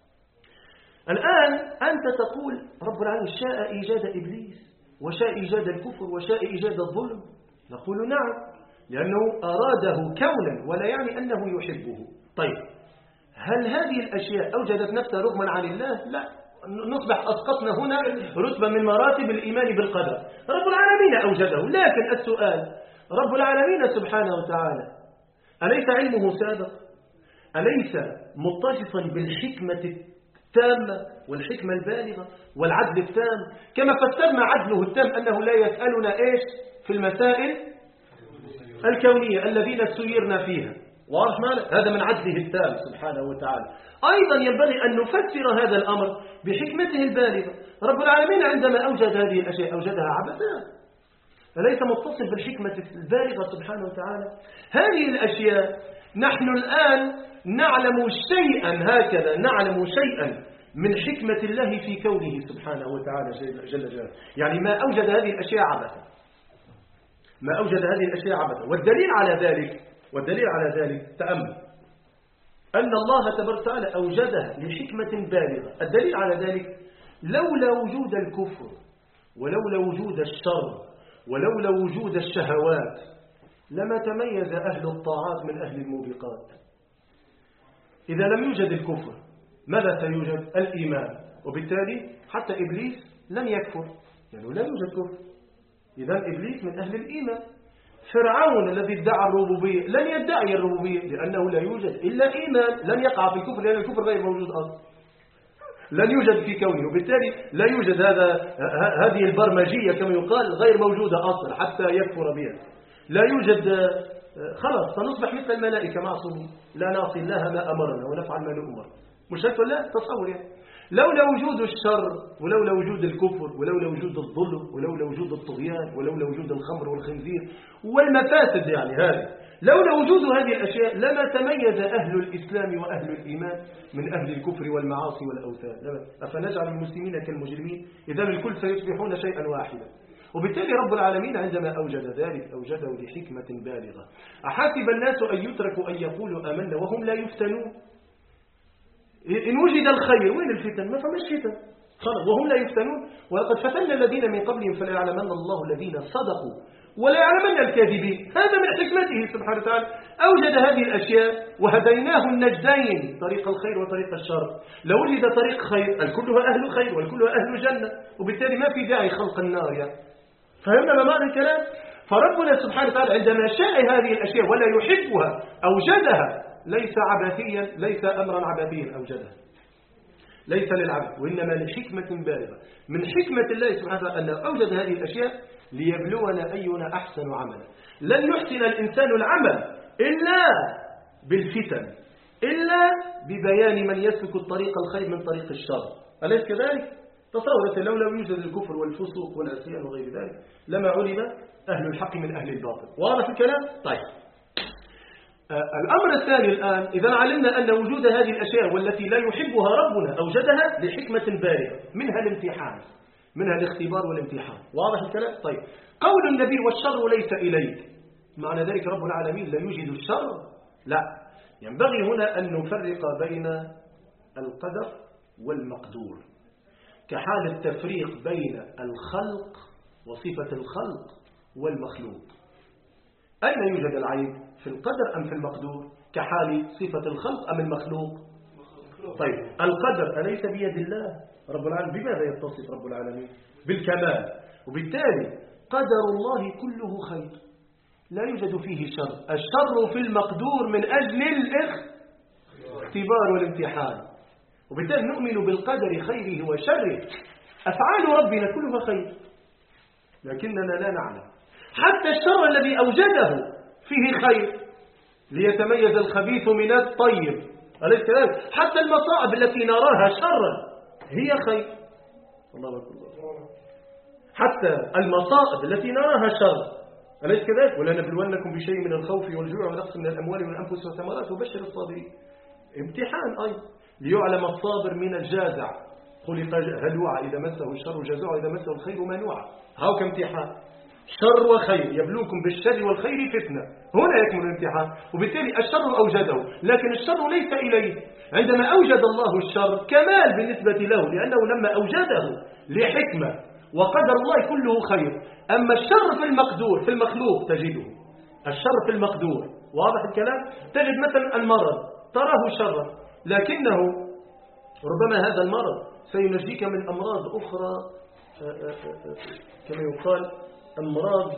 الآن أنت تقول رب العالمين شاء إيجاد إبليس وشاء إيجاد الكفر وشاء إيجاد الظلم. نقول نعم، لأنه أراده كونا ولا يعني أنه يحبه. طيب، هل هذه الأشياء أوجدت نفسها رغما عن الله؟ لا، نصبح أسقطنا هنا رتبة من مراتب الإيمان بالقدر. رب العالمين أوجده، لكن السؤال رب العالمين سبحانه وتعالى أليس علمه سابق؟ أليس متصفا بالحكمة التامة والحكمة البالغة والعدل التام؟ كما فسرنا عدله التام أنه لا يسألنا إيش في المسائل الكونية الذين سيرنا فيها. واضح معنا؟ هذا من عدله التام سبحانه وتعالى. أيضا ينبغي أن نفسر هذا الأمر بحكمته البالغة. رب العالمين عندما أوجد هذه الأشياء أوجدها عبثا، أليس متصف بالحكمة البالغة سبحانه وتعالى؟ هذه الأشياء نحن الآن نعلم شيئا، هكذا نعلم شيئا من حكمة الله في كونه سبحانه وتعالى جل جلاله. يعني ما أوجد هذه الأشياء عبثا، ما أوجد هذه الأشياء عبثا. والدليل على ذلك والدليل على ذلك تأمل أن الله تبارك وتعالى أوجدها لحكمة بالغة. الدليل على ذلك لولا وجود الكفر ولولا وجود الشر ولولا وجود الشهوات لما تميز أهل الطاعات من أهل الموبقات. إذا لم يوجد الكفر ماذا سيوجد؟ الإيمان، وبالتالي حتى إبليس لم يكفر، يعني لا يوجد كفر. إذا إبليس من أهل الإيمان. فرعون الذي ادعى الربوبية لن يدعي الربوبية لأنه لا يوجد إلا إيمان، لن يقع في الكفر لأن الكفر غير موجود أصلا، لن يوجد في كونه، وبالتالي لا يوجد هذا هذه البرمجية كما يقال غير موجودة أصلا حتى يكفر بها. لا يوجد، خلاص سنصبح مثل الملائكة معصومين، لا نعصي الله ما أمرنا ونفعل ما نؤمر. مش هيك ولا تصور يعني. لولا وجود الشر ولولا وجود الكفر ولولا وجود الظلم ولولا وجود الطغيان ولولا وجود الخمر والخنزير والمفاسد يعني هذه، لولا وجود هذه الأشياء لما تميز أهل الإسلام وأهل الإيمان من أهل الكفر والمعاصي والأوثان. أفنجعل المسلمين كالمجرمين؟ إذا الكل سيصبحون شيئا واحدا. وبالتالي رب العالمين عندما أوجد ذلك أوجده لحكمة بالغة. أحسب الناس أن يتركوا أن يقولوا آمنا وهم لا يفتنون؟ إن وجد الخير وين الفتن؟ ما فماش فتن خلاص، وهم لا يفتنون. ولقد فتنا الذين من قبلهم فلا يعلمن الله الذين صدقوا ولا يعلمن الكاذبين. هذا من حكمته سبحانه وتعالى، أوجد هذه الأشياء وهديناه النجدين، طريق الخير وطريق الشر. لو وجد طريق خير الكل هو أهل خير والكل هو أهل جنة، وبالتالي ما في داعي خلق النار يعني. فهمنا ما معنى الكلام؟ فربنا سبحانه وتعالى عندما شاء هذه الأشياء ولا يحبها أوجدها، ليس عبثيا، ليس أمرا عبثيا أوجدها، ليس للعبث وإنما لحكمة بالغة. من حكمة الله سبحانه وتعالى أنه أوجد هذه الأشياء ليبلونا أينا أحسن عملا. لن يحسن الإنسان العمل إلا بالفتن، إلا ببيان من يسلك الطريق الخير من طريق الشر. أليس كذلك؟ تصورت لو لم يوجد الكفر والفسوق والعصيان وغير ذلك لما علم أهل الحق من أهل الباطل. واضح الكلام؟ طيب. آه الأمر الثاني الآن، إذا علمنا أن وجود هذه الأشياء والتي لا يحبها ربنا أوجدها لحكمة بالغة، منها الامتحان، منها الاختبار والامتحان. واضح الكلام؟ طيب. قول النبي والشر ليس إليك، معنى ذلك رب العالمين لا يوجد الشر؟ لا، ينبغي هنا أن نفرق بين القدر والمقدور، كحال التفريق بين الخلق وصفة الخلق والمخلوق. أين يوجد العيب؟ في القدر أم في المقدور؟ كحال صفة الخلق أم المخلوق؟ طيب، القدر أليس بيد الله رب العالمين؟ بماذا يتصف رب العالمين؟ بالكمال، وبالتالي قدر الله كله خير، لا يوجد فيه شر. الشر في المقدور من أجل الاختبار والامتحان، وبالتالي نؤمن بالقدر خيره وشره. أفعال ربنا كلها خير، لكننا لا نعلم. حتى الشر الذي أوجده فيه خير، ليتميز الخبيث من الطيب. أليس كذلك؟ حتى المصائب التي نراها شرا هي خير. الله أكبر. حتى المصائب التي نراها شر، أليس كذلك؟ ولا نبلونكم بشيء من الخوف والجوع ونقص من الأموال والأنفس والثمرات وبشر الصابرين. امتحان أيضا ليعلم الصابر من الجازع. خلق هلوعا إذا مسه الشر جزوعا إذا مسه الخير منوعا. هاو كامتحان، شر وخير، يبلوكم بالشر والخير فتنة. هنا يكمن الامتحان، وبالتالي الشر أوجده، لكن الشر ليس إليه. عندما أوجد الله الشر كمال بالنسبة له، لأنه لما أوجده لحكمة، وقدر الله كله خير. أما الشر في المقدور في المخلوق تجده الشر في المقدور. واضح الكلام؟ تجد مثلا المرض تراه شرا، لكنه ربما هذا المرض سينجيك من أمراض أخرى كما يقال أمراض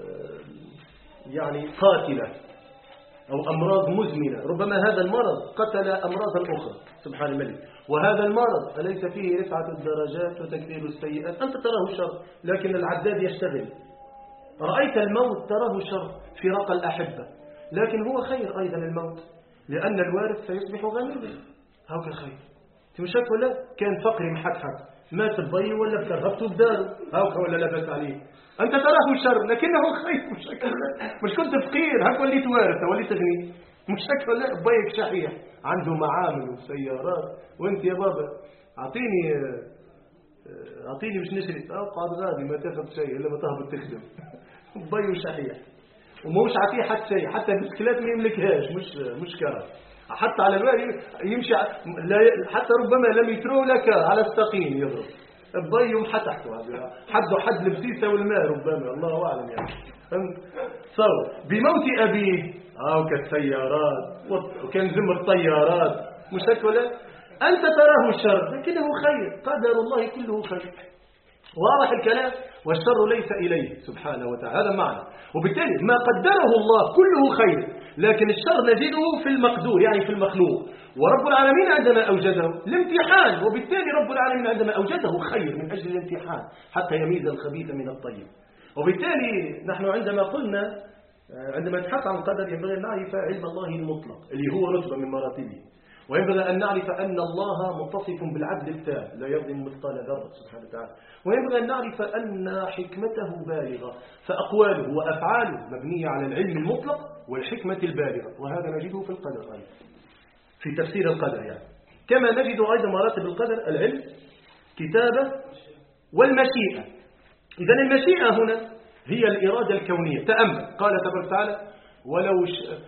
يعني قاتلة أو أمراض مزمنة. ربما هذا المرض قتل أمراضا أخرى سبحان الملك. وهذا المرض أليس فيه رفعة الدرجات وتكفير السيئات؟ أنت تراه شر، لكن العداد يشتغل. رأيت الموت تراه شر، فراق الأحبة، لكن هو خير أيضا الموت، لأن الوارث سيصبح غنيا. هاو خير. تمشك ولا كان فقري محتحت، مات بضي ولا بترهبته بداره، هاو ولا لبس عليه. أنت تراه شر لكنه خير. مش مش كنت فقير، هاك وليت وارث وليت غني. مش هيك ولا بيك شحيح عنده معامل وسيارات، وانت يا بابا اعطيني اعطيني مش نشري، اقعد غادي ما تاخذ شيء الا ما تهبط تخدم. بي شحيح ومش عطيه حتى شيء، حتى البسكلات ما يملكهاش، مش مش كار، حتى على الوالي يمشي حتى ربما لم يترو لك على السقيم يضرب الضي ومحتحته. هذا حده حد البسيسه والماء ربما، الله اعلم يعني. صار بموت ابيه اه كالسيارات وكان زمر طيارات، مش هيك ولا؟ انت تراه شر لكنه خير، قدر الله كله خير. واضح الكلام؟ والشر ليس إليه سبحانه وتعالى، هذا معنى. وبالتالي ما قدره الله كله خير، لكن الشر نجده في المقدور يعني في المخلوق. ورب العالمين عندما أوجده الامتحان، وبالتالي رب العالمين عندما أوجده خير من أجل الامتحان حتى يميز الخبيث من الطيب. وبالتالي نحن عندما قلنا عندما نتحدث عن القدر ينبغي أن نعرف علم الله المطلق اللي هو رتبة من مراتبه، وينبغي أن نعرف أن الله متصف بالعدل التام لا يظلم مثقال ذرة سبحانه وتعالى، وينبغي أن نعرف أن حكمته بالغة، فأقواله وأفعاله مبنية على العلم المطلق والحكمة البالغة، وهذا نجده في القدر أيضا في تفسير القدر يعني. كما نجد أيضا مراتب القدر العلم كتابة والمشيئة. إذن المشيئة هنا هي الإرادة الكونية. تأمل قال تبارك وتعالى ولو شاء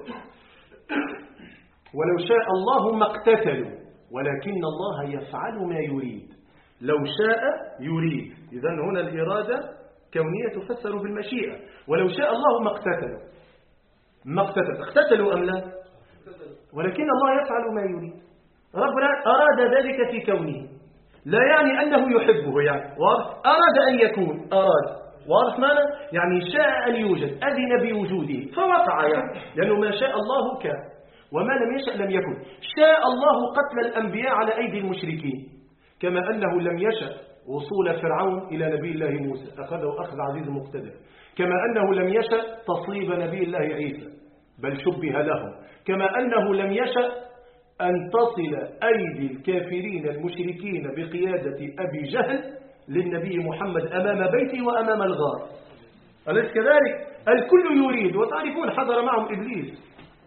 ولو شاء الله ما اقتتلوا ولكن الله يفعل ما يريد. لو شاء يريد، إذن هنا الإرادة كونية تفسر بالمشيئة. ولو شاء الله ما اقتتلوا، ما اقتتلوا اقتتلوا أم لا؟ ولكن الله يفعل ما يريد. ربنا أراد ذلك في كونه، لا يعني أنه يحبه يعني. واضح؟ أراد أن يكون، أراد واضح معنى؟ يعني شاء أن يوجد، أذن بوجوده فوقع يعني، لأنه ما شاء الله كان وما لم يشأ لم يكن. شاء الله قتل الأنبياء على أيدي المشركين، كما أنه لم يشأ وصول فرعون إلى نبي الله موسى، أخذه أخذ عزيز مقتدر. كما أنه لم يشأ تصليب نبي الله عيسى بل شبه لهم. كما أنه لم يشأ أن تصل أيدي الكافرين المشركين بقيادة أبي جهل للنبي محمد أمام بيته وأمام الغار. أليس كذلك؟ الكل يريد، وتعرفون حضر معهم إبليس،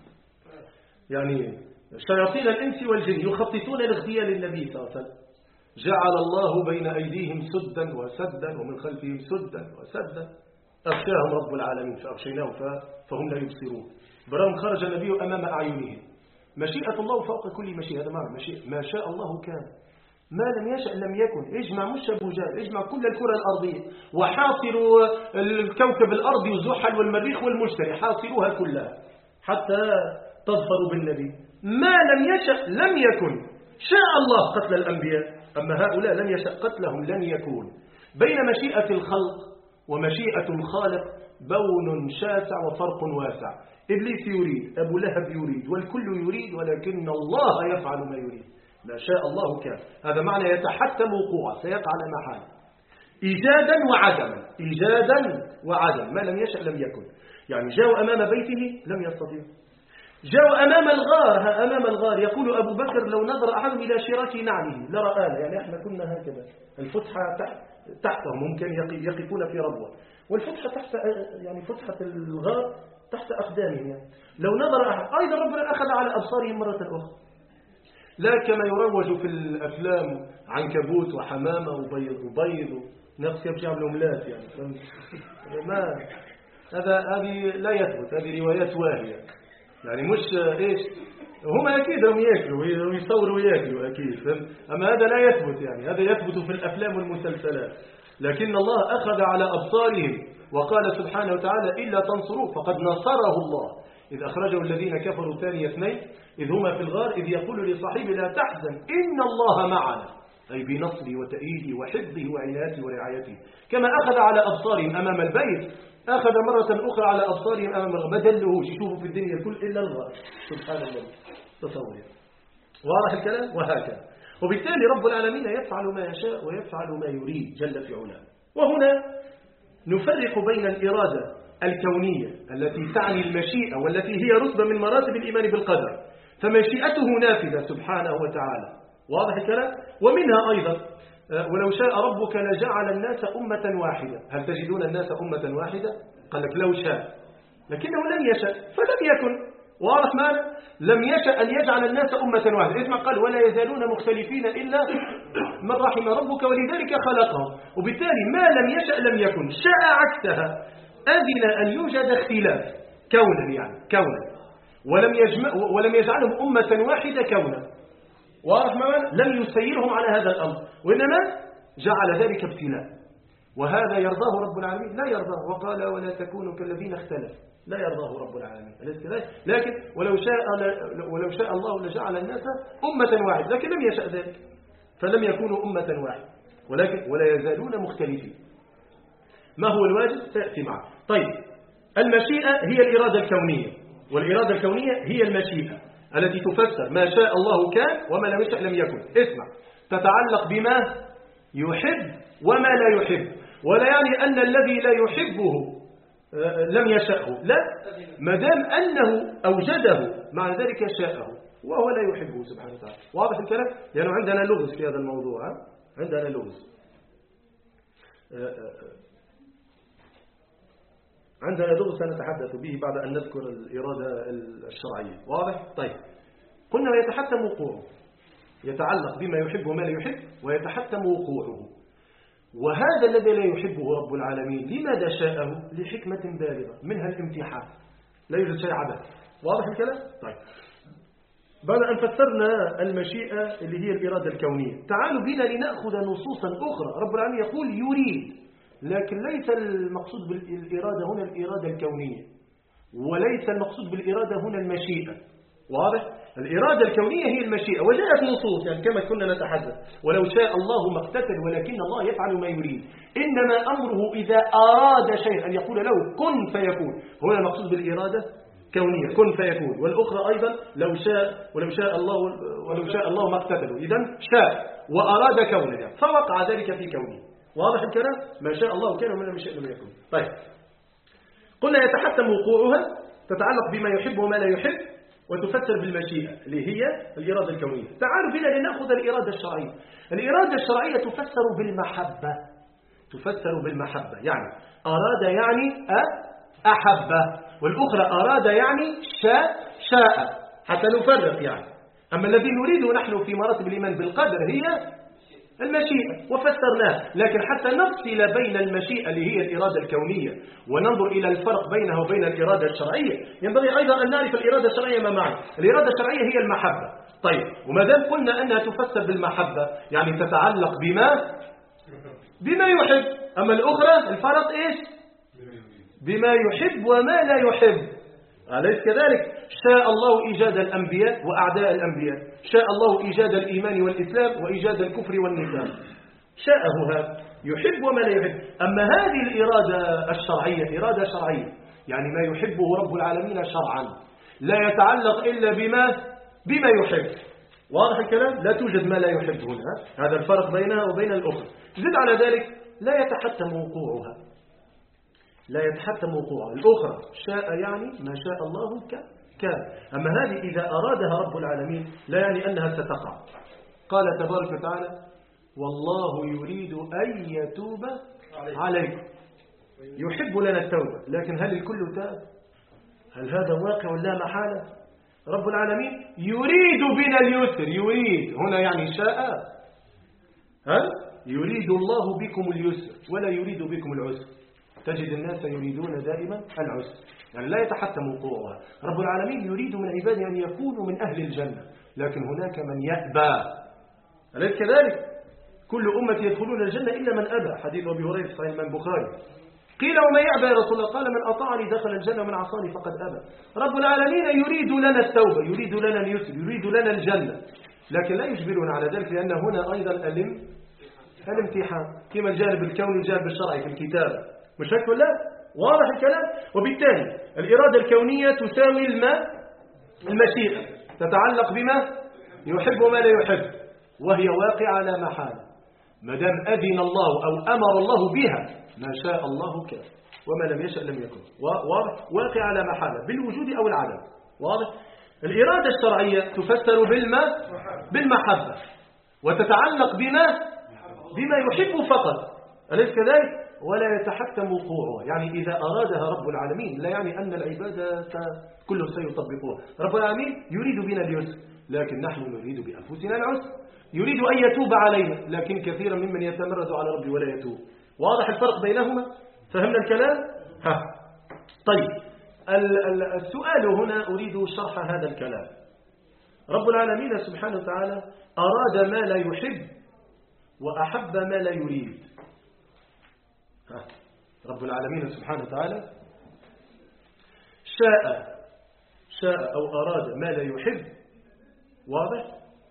يعني شياطين الإنس والجن يخططون لاغتيال النبي صلى الله عليه وسلم. جعل الله بين أيديهم سدا وسدا ومن خلفهم سدا وسدا أغشاهم رب العالمين فأغشيناهم فهم لا يبصرون. برغم خرج النبي أمام أعينهم. مشيئة الله فوق كل مشيئة. هذا معنى مشيئة، ما شاء الله كان، ما لم يشأ لم يكن. اجمع مش أبو جهل، اجمع كل الكرة الأرضية وحاصروا الكوكب الأرضي والزحل والمريخ والمشتري، حاصروها كلها حتى تظفروا بالنبي. ما لم يشأ لم يكن. شاء الله قتل الأنبياء، أما هؤلاء لم يشأ قتلهم لن يكون. بين مشيئة الخلق ومشيئة الخالق بون شاسع وفرق واسع. إبليس يريد، أبو لهب يريد، والكل يريد، ولكن الله يفعل ما يريد. ما شاء الله كان. هذا معنى يتحتم وقوعه، سيقع على محال إيجادا وعدما، إيجادا وعدما. ما لم يشأ لم يكن. يعني جاءوا أمام بيته لم يستطيع، جاءوا أمام الغار، أمام الغار يقول أبو بكر لو نظر أحدهم إلى شراك نعله لرآنا. يعني احنا كنا هكذا، الفتحة تحت تحتهم، ممكن يقفون في ربوة، والفتحة تحت، يعني فتحة الغار تحت أقدامهم. يعني لو نظر أحد، أيضا ربنا أخذ على أبصارهم مرة أخرى. لا كما يروج في الأفلام عنكبوت وحمامة وبيض وبيض نفس يمشي عمل أملات. يعني ما هذا، هذه لا يثبت، هذه روايات واهية. يعني مش إيش، هم أكيد هم يأكلوا ويصوروا ويأكلوا أكيد، أما هذا لا يثبت. يعني هذا يثبت في الأفلام والمسلسلات. لكن الله أخذ على أبصارهم وقال سبحانه وتعالى إلا تنصروه فقد نصره الله إذ أخرجه الذين كفروا ثاني اثنين إذ هما في الغار إذ يقول لصاحبه لا تحزن إن الله معنا، أي بنصره وتأييده وحفظه وعنايته ورعايته. كما أخذ على أبصارهم أمام البيت أخذ مرة أخرى على أبصارهم أمام الغار. ما دلهوش يشوفوا في الدنيا الكل إلا الغار. سبحان الله. تصور. واضح الكلام؟ وهكذا. وبالتالي رب العالمين يفعل ما يشاء ويفعل ما يريد جل في علاه. وهنا نفرق بين الإرادة الكونية التي تعني المشيئة والتي هي رتبة من مراتب الإيمان بالقدر، فمشيئته نافذة سبحانه وتعالى. واضح الكلام؟ ومنها أيضا ولو شاء ربك لجعل الناس أمة واحدة. هل تجدون الناس أمة واحدة؟ قال لك لو شاء، لكنه لم يشاء فلم يكن. واضح ماذا؟ لم يشاء أن يجعل الناس أمة واحدة. اسمع قال ولا يزالون مختلفين إلا من رحم ربك ولذلك خلقهم. وبالتالي ما لم يشاء لم يكن. شاء عكسها، أذن أن يوجد اختلاف كونا، يعني كونا، ولم يجمع ولم يجعلهم أمة واحدة كونا. واضح ماذا؟ لم يسيرهم على هذا الأمر، وإنما جعل ذلك ابتلاء. وهذا يرضاه رب العالمين؟ لا يرضاه. وقال ولا تكونوا كالذين اختلفوا، لا يرضاه رب العالمين. لكن ولو شاء ولو شاء الله لجعل الناس أمة واحدة، لكن لم يشاء ذلك فلم يكونوا أمة واحدة، ولكن ولا يزالون مختلفين. ما هو الواجب سيأتي معه. طيب، المشيئة هي الإرادة الكونية، والإرادة الكونية هي المشيئة التي تفسر ما شاء الله كان وما لم يشاء لم يكن. اسمع، تتعلق بما يحب وما لا يحب، ولا يعني أن الذي لا يحبه لم يشأه، لا، ما دام أنه أوجده مع ذلك شاءه وهو لا يحبه سبحانه وتعالى. واضح الكلام؟ يعني عندنا لغز في هذا الموضوع، عندنا لغز عندنا لغز سنتحدث به بعد أن نذكر الإرادة الشرعية. واضح؟ طيب، قلنا يتحتم وقوعه، يتعلق بما يحب وما لا يحب ويتحتم وقوعه. وهذا الذي لا يحبه رب العالمين لماذا شاءه؟ لحكمة بالغة منها الامتحان، لا يوجد شيء عبث. واضح الكلام؟ طيب، بعد أن فسرنا المشيئة اللي هي الإرادة الكونية، تعالوا بنا لنأخذ نصوصا أخرى. رب العالمين يقول يريد، لكن ليس المقصود بالإرادة هنا الإرادة الكونية، وليس المقصود بالإرادة هنا المشيئة. واضح؟ الإرادة الكونية هي المشيئة، وجاءت نصوص يعني كما كنا نتحدث ولو شاء الله ما اقتتل ولكن الله يفعل ما يريد. إنما أمره إذا أراد شيئا أن يقول له كن فيكون. هنا المقصود بالإرادة كونية كن فيكون، والأخرى أيضا لو شاء ولو شاء الله ولو شاء الله ما اقتتلوا، إذن شاء وأراد كونه فوقع ذلك في كونه. واضح الكلام؟ ما شاء الله كان وما لم يشاء لم يكن. طيب قلنا يتحتم وقوعها، تتعلق بما يحب وما لا يحب، وتفسر بالمشيئة اللي هي الإرادة الكونية. تعالوا بنا لنأخذ الإرادة الشرعية. الإرادة الشرعية تفسر بالمحبة، تفسر بالمحبة، يعني أراد يعني أحب، والأخرى أراد يعني شاء شاء، حتى نفرق يعني. أما الذي نريده نحن في مراتب الإيمان بالقدر هي المشيئة وفسرناها، لكن حتى نفصل بين المشيئة اللي هي الإرادة الكونية وننظر إلى الفرق بينها وبين الإرادة الشرعية، ينبغي أيضا أن نعرف الإرادة الشرعية ما معنى. الإرادة الشرعية هي المحبة. طيب وما دام قلنا أنها تفسر بالمحبة يعني تتعلق بما بما يحب، أما الأخرى الفرق إيش؟ بما يحب وما لا يحب، أليس كذلك؟ شاء الله إيجاد الأنبياء وأعداء الأنبياء، شاء الله إيجاد الإيمان والإسلام وإيجاد الكفر والنفاق، شاءه هذا يحب وما لا يحب. أما هذه الإرادة الشرعية إرادة شرعية يعني ما يحبه رب العالمين شرعا، لا يتعلق إلا بما بما يحب. واضح الكلام؟ لا توجد ما لا يحب هنا، هذا الفرق بينها وبين الأخرى. زد على ذلك لا يتحتم وقوعها، لا يتحتم وقوعها. الأخرى شاء يعني ما شاء الله كان، أما هذه إذا أرادها رب العالمين لا يعني أنها ستقع. قال تبارك وتعالى والله يريد أن يتوب عليكم، يحب لنا التوبة، لكن هل الكل تاب؟ هل هذا واقع لا محالة؟ رب العالمين يريد بنا اليسر، يريد هنا يعني شاء، ها؟ يريد الله بكم اليسر ولا يريد بكم العسر. تجد الناس يريدون دائما العسر، يعني لا يتحتم وقوعها. رب العالمين يريد من عباده أن يكونوا من أهل الجنة، لكن هناك من يأبى، أليس كذلك؟ كل أمة يدخلون الجنة إلا من أبى، حديث أبي هريرة في صحيح البخاري. قيل وما يأبى يا رسول الله؟ قال من أطاعني دخل الجنة ومن عصاني فقد أبى. رب العالمين يريد لنا التوبة، يريد لنا اليسر، يريد لنا الجنة، لكن لا يجبرنا على ذلك، لأن هنا أيضا الم الامتحان كما الجانب الكوني والجانب الشرعي في الكتاب، مش هيك ولا؟ واضح الكلام؟ وبالتالي الإرادة الكونية تساوي الماء المشيئة، تتعلق بما يحب وما لا يحب، وهي واقعة لا محالة. ما دام أذن الله أو أمر الله بها ما شاء الله كان وما لم يشأ لم يكن. واضح؟ واقعة لا محالة بالوجود أو العدم. واضح؟ الإرادة الشرعية تفسر بالما بالمحبة، وتتعلق بما بما يحب فقط، أليس كذلك؟ ولا يتحتم وقوعها، يعني إذا أرادها رب العالمين لا يعني أن العبادة كلهم سيطبقوها. رب العالمين يريد بنا اليسر، لكن نحن نريد بأنفسنا العسر. يريد أن يتوب علينا، لكن كثيرا ممن يتمرد على ربي ولا يتوب. واضح الفرق بينهما؟ فهمنا الكلام؟ ها. طيب السؤال هنا أريد شرح هذا الكلام. رب العالمين سبحانه وتعالى أراد ما لا يحب وأحب ما لا يريد. ها. رب العالمين سبحانه وتعالى شاء شاء أو أراد ما لا يحب. واضح؟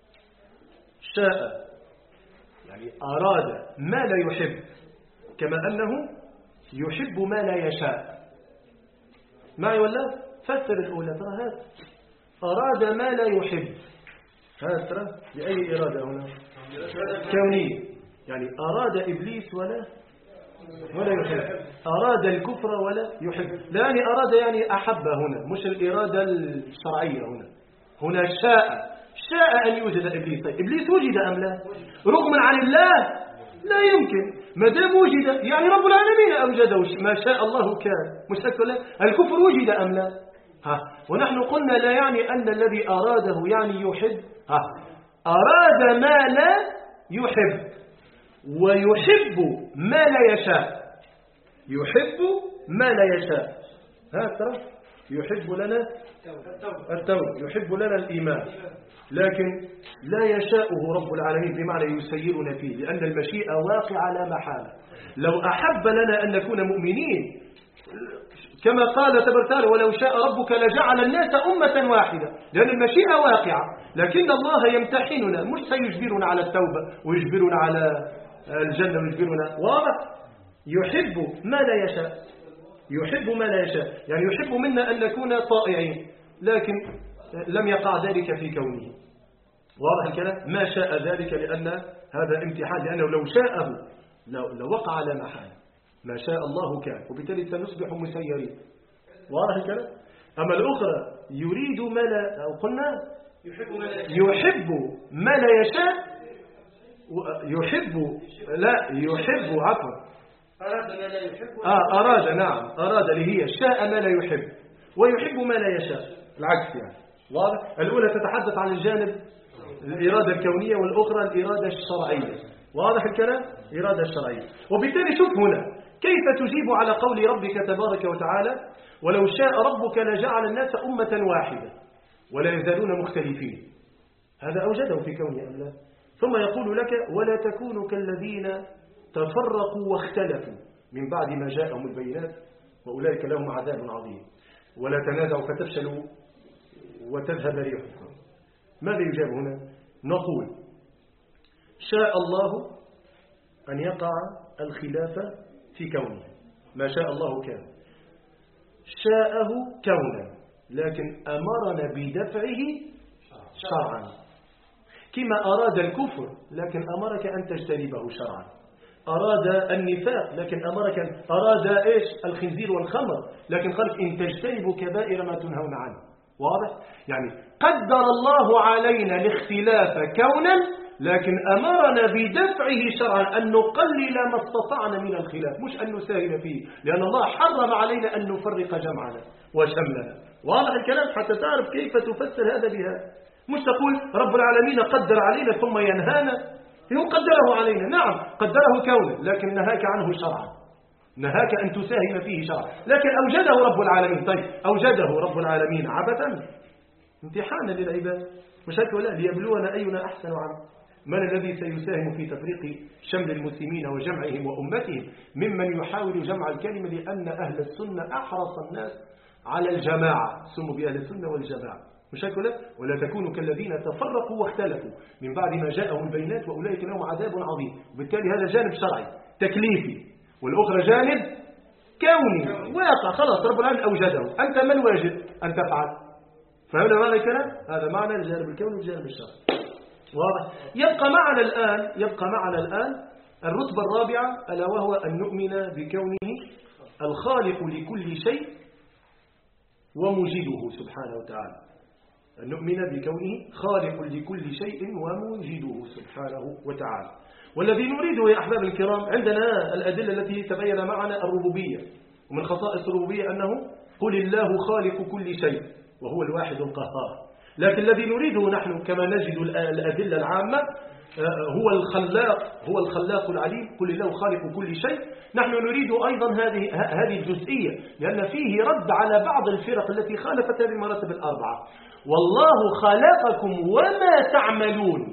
شاء يعني أراد ما لا يحب، كما أنه يحب ما لا يشاء. معي ولا؟ فسر الأولى ترى هذا أراد ما لا يحب، هذا ترى بأي إرادة هنا؟ كونية، يعني أراد إبليس ولا ولا يحب، أراد الكفر ولا يحب. لأني أراد يعني أحب هنا، مش الإرادة الشرعية هنا. هنا شاء شاء أن يوجد إبليس. طيب إبليس وجد أم لا؟ رغم عن الله لا يمكن، ما دام وجد يعني رب العالمين أوجده، ما شاء الله كان، مش هكذا لا؟ الكفر وجد أم لا؟ ها. ونحن قلنا لا يعني أن الذي أراده يعني يحب، ها. أراد ما لا يحب ويحب ما لا يشاء، يحب ما لا يشاء. ها ترى يحب لنا التوبة، يحب لنا الإيمان، لكن لا يشاءه رب العالمين بمعنى يسيرنا فيه، لأن المشيئة واقعة لا محالة. لو أحب لنا أن نكون مؤمنين كما قال تبارك ولو شاء ربك لجعل الناس أمة واحدة، لأن المشيئة واقعة، لكن الله يمتحننا، مش سيجبرنا على التوبة ويجبرنا على الجنة ويجبرنا. واضح؟ يحب ما لا يشاء، يحب ما لا يشاء، يعني يحب منا أن نكون طائعين، لكن لم يقع ذلك في كونه. واضح الكلام؟ ما شاء ذلك لأن هذا امتحان، لأنه لو شاءه لوقع على محال. ما شاء الله كان، وبالتالي سنصبح مسيرين. واضح الكلام؟ أما الأخرى يريد ما لا، أو قلنا يحب ما لا يشاء، يحب ما لا يشاء، يحب لا يحب عفوا أراد ما لا يحب آه أراد نعم أراد اللي هي شاء ما لا يحب ويحب ما لا يشاء، العكس يعني. واضح؟ الأولى تتحدث عن الجانب الإرادة الكونية، والأخرى الإرادة الشرعية. واضح الكلام؟ إرادة الشرعية. وبالتالي شوف هنا كيف تجيب على قول ربك تبارك وتعالى: ولو شاء ربك لجعل الناس أمة واحدة ولا يزالون مختلفين. هذا أوجده في كونه أم لا؟ ثم يقول لك: ولا تكونوا كالذين تفرقوا واختلفوا من بعد ما جاءهم البينات وأولئك لهم عذاب عظيم ولا تنازعوا فتفشلوا وتذهب ريحكم. ماذا يجاب هنا؟ نقول: شاء الله أن يقع الخلاف في كونه، ما شاء الله كان، شاءه كونا، لكن أمرنا بدفعه شرعا، كما أراد الكفر لكن أمرك أن تجتنبه شرعا، أراد النفاق لكن أمرك أن أراد إيش الخنزير والخمر لكن قال إن تجتنبوا كبائر ما تنهون عنه. واضح؟ يعني قدر الله علينا الاختلاف كونا لكن أمرنا بدفعه شرعا، أن نقلل ما استطعنا من الخلاف، مش أن نساهم فيه، لأن الله حرم علينا أن نفرق جمعنا وشملنا. واضح الكلام؟ حتى تعرف كيف تفسر هذا بها، مش تقول رب العالمين قدر علينا ثم ينهانا. هو قدره علينا، نعم قدره كونا، لكن نهاك عنه شرعا، نهاك أن تساهم فيه شرعا، لكن أوجده رب العالمين. طيب أوجده رب العالمين عبثا؟ امتحانا للعباد، مش هيك ولا؟ ليبلونا أينا أحسن عملا. من الذي سيساهم في تفريق شمل المسلمين وجمعهم وأمتهم ممن يحاول جمع الكلمة؟ لأن أهل السنة أحرص الناس على الجماعة، سموا بأهل السنة والجماعة، مش هيك ولا؟ ولا تكونوا كالذين تفرقوا واختلفوا من بعد ما جاءهم البينات وأولئك لهم عذاب عظيم. وبالتالي هذا جانب شرعي تكليفي، والأخرى جانب كوني واقع، خلاص رب العالمين أوجده، أنت ما الواجب أن تفعل. فهذا معنى الكلام، هذا معنى الجانب الكوني والجانب الشرعي. واضح؟ يبقى معنا الآن يبقى معنا الآن الرتبة الرابعة، ألا وهو أن نؤمن بكونه الخالق لكل شيء وموجده سبحانه وتعالى، أن نؤمن بكونه خالق لكل شيء وموجده سبحانه وتعالى. والذي نريده يا أحباب الكرام، عندنا الأدلة التي تبين معنا الربوبية، ومن خصائص الربوبية أنه قل الله خالق كل شيء وهو الواحد القهار. لكن الذي نريده نحن كما نجد الأدلة العامة هو الخلاق، هو الخلاق العليم، قل الله خالق كل شيء. نحن نريد أيضا هذه هذه الجزئية، لأن فيه رد على بعض الفرق التي خالفت هذه المراتب الأربعة. والله خلقكم وما تعملون،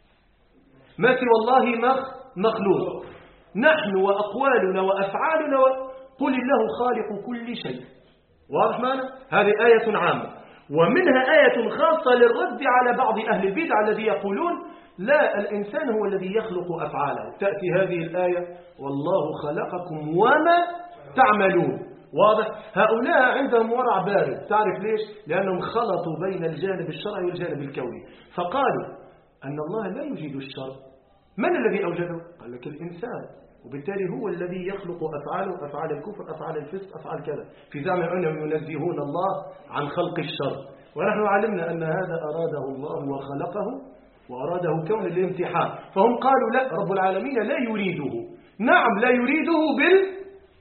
ما سوى الله مخلوق، نحن وأقوالنا وأفعالنا، قل الله خالق كل شيء. واضح معنا؟ هذه آية عامة، ومنها آية خاصة للرد على بعض أهل البدع الذي يقولون لا، الإنسان هو الذي يخلق أفعاله. تأتي هذه الآية والله خلقكم وما تعملون. واضح؟ هؤلاء عندهم ورع بارد، تعرف ليش؟ لأنهم خلطوا بين الجانب الشرعي والجانب الكوني، فقالوا أن الله لا يوجد الشر. من الذي أوجده؟ قال لك الإنسان، وبالتالي هو الذي يخلق أفعاله، أفعال الكفر، أفعال الفسق، أفعال كذا، في زعم أنهم ينزهون الله عن خلق الشر. ونحن علمنا أن هذا أراده الله وخلقه وأراده كون الامتحان، فهم قالوا لا، رب العالمين لا يريده. نعم لا يريده بال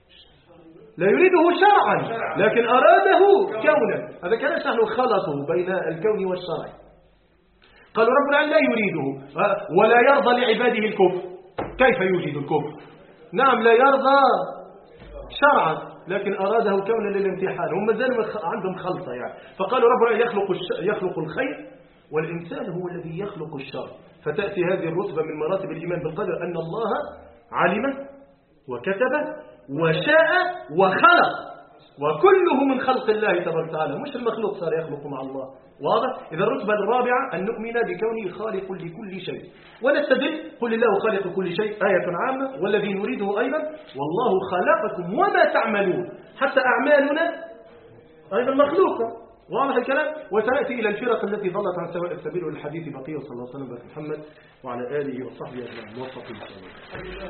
لا يريده شرعا، لكن أراده كونا. هذا كان نحن خلطوا بين الكون والشرع. قالوا رب العالمين لا يريده ولا يرضى لعباده الكفر. كيف يوجد الكفر؟ نعم لا يرضى شرعا، لكن أراده كونا للامتحان. هم زالوا عندهم خلطة يعني، فقالوا رب العالمين يخلق يخلق الخير والإنسان هو الذي يخلق الشر. فتأتي هذه الرتبة من مراتب الإيمان بالقدر، أن الله علم وكتب وشاء وخلق، وكله من خلق الله تبارك وتعالى، مش المخلوق صار يخلق مع الله. واضح؟ إذا الرتبة الرابعة أن نؤمن بكونه خالق لكل شيء، ونستدل قل الله خالق كل شيء آية عامة، والذي نريده أيضا والله خلقكم وما تعملون. حتى أعمالنا أيضا مخلوقة. واضح الكلام. وسنأتي إلى الفرق التي ضلت عن سواء السبيل، والحديث بقية. صلى الله عليه وسلم وعلى آله وصحبه أجمعين. موفقين.